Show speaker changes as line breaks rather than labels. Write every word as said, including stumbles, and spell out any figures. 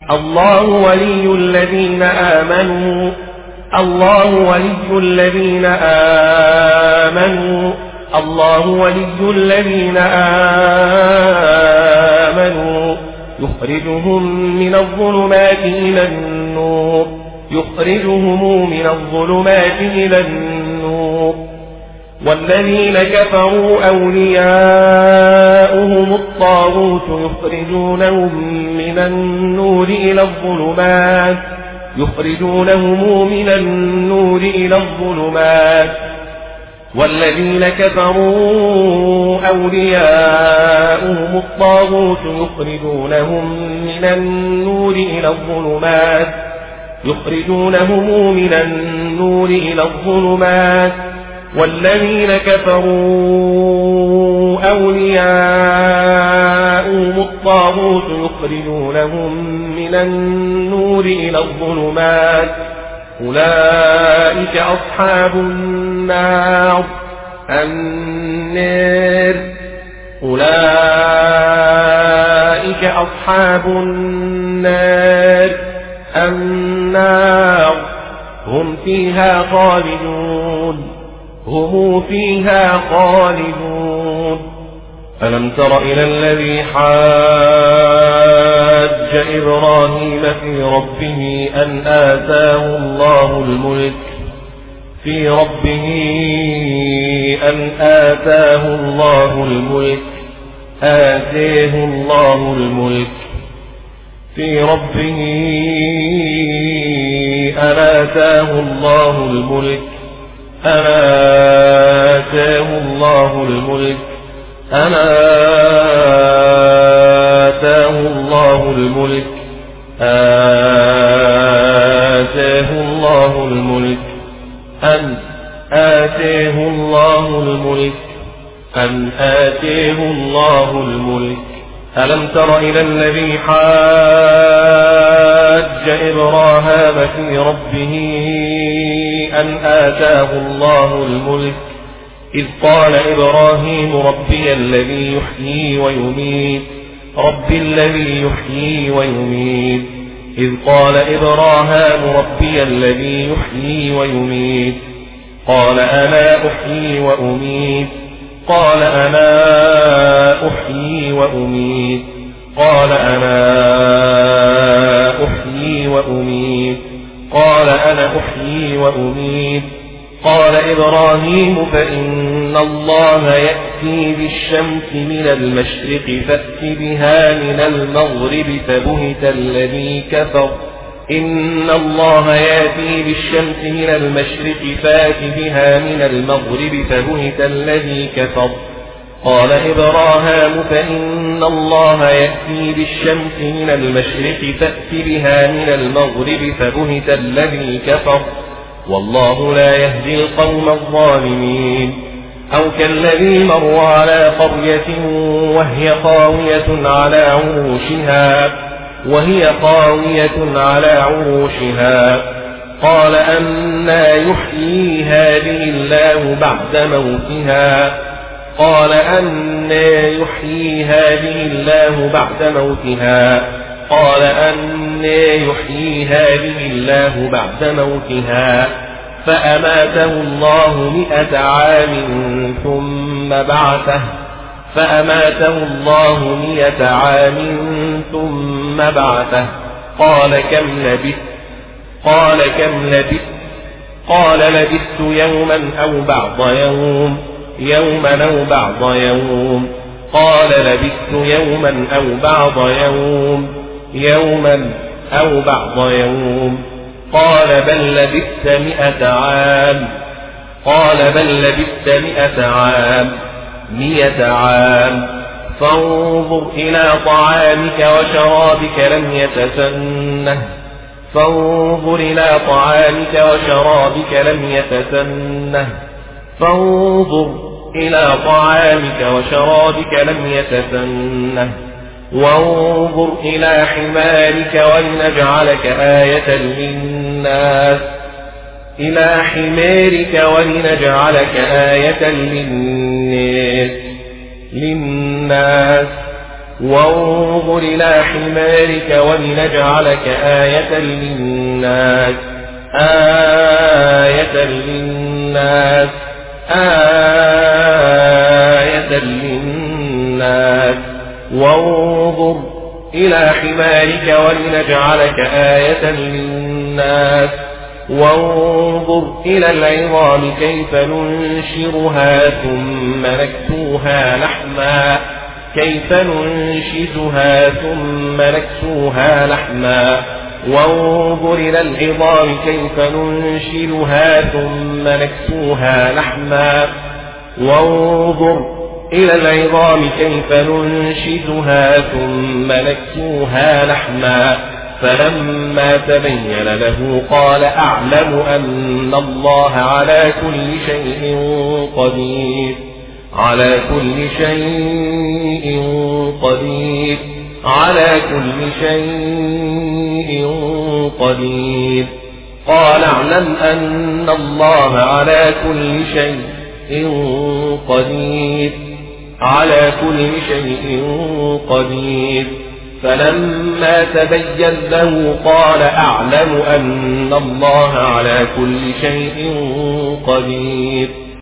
الله ولي الذين آمنوا الله ولي الذين آمنوا الله ولي الذين آمنوا يخرجهم من الظلمات إلى النور يخرجهم من الظلمات إلى النور والذين كفروا أولياؤهم الطاغوت يخرجونهم من النور إلى الظلمات يخرجونهم من النور إلى الظلمات والذين كفروا أولياؤهم الطاغوت يخرجونهم من النور إلى الظلمات يخرجونهم من النور إلى الظلمات والذين كفروا أولياؤهم الطاغوت يخرجونهم من النور إلى الظلمات أولئك أصحاب النار النار أولئك أصحاب النار النار هم فيها خالدون هم فيها خالدون ألم تر إلى الذي حاج إبراهيم في ربه أن آتاه الله الملك في ربه أن آتاه الله الملك آتاه الله الملك في ربه أن آتاه الله الملك أن آتاه الله الملك أن آتاه الله الملك آتاه الله الملك أن آتاه الله الملك أن آتاه الله الملك ألم تر إلى الذي حاج إبراهيم في ربه أن آتاه الله الملك إذ قال إبراهيم ربي الذي يحيي ويميت ربي الذي يحيي ويميت إذ قال إبراهيم ربي الذي يحيي ويميت قال أنا أحيي وأميت قال أنا أحيي وأميت قال أنا أحيي وأميت قال أنا أحيي وأميت قال إبراهيم فإن الله يأتي بالشمس من المشرق فأت بها من المغرب فبهت الذي كفر إن الله يأتي بالشمس من المشرق فأت بها من المغرب فبهت الذي كفر قال إبراهيم فإن الله يأتي بالشمس من المشرق فأت بها من المغرب فبهت الذي كفر والله لا يهدي القوم الظالمين أو كالذي مر على قرية وهي خاوية على عروشها وهي خاوية على عروشها قال أنى يحيي هذه الله بعد موتها قال أنى يحيي هذه الله بعد موتها قال أنى يحيي هذه الله بعد موتها فأماته الله مئة عام ثم بعثه فأماته الله مئة عام ثم بعثه قال كم لبثت قال كم لبثت قال لبثت يوما أو بعض يوم يوما أو بعض يوم قال لبثت يوما أو بعض يوم يوما أو بعض يوم قال بل لبثت مئة عام قال بل لبثت مئة عام مئة عام فانظر إلى طعامك وشرابك لم يتسنه فانظر إلى طعامك وشرابك لم يتسنه فانظر إلى طعامك وشرابك لم يتسنه وانظر إلى حمارك ولنجعلك آية للناس إلى حمارك ولنجعلك آية للناس للناس وانظر إلى حمارك ولنجعلك آية للناس آية للناس آية للناس وانظر إلى حمارك ولنجعلك آية للناس وانظر إلى العظام كيف ننشرها ثم نكسوها لحما كيف ننشزها ثم نكسوها لحما وانظر إلى العظام كيف ننشرها ثم نكسوها لحما وانظر إلى العظام كيف ننشزها ثم نكسوها لحما فلما تبين له قال أعلم أن الله على كل شيء قدير على كل شيء قدير على كل شيء قدير قال اعلم أن الله على كل شيء قدير على كل شيء قدير فلما تبين له قال أعلم أن الله على كل شيء قدير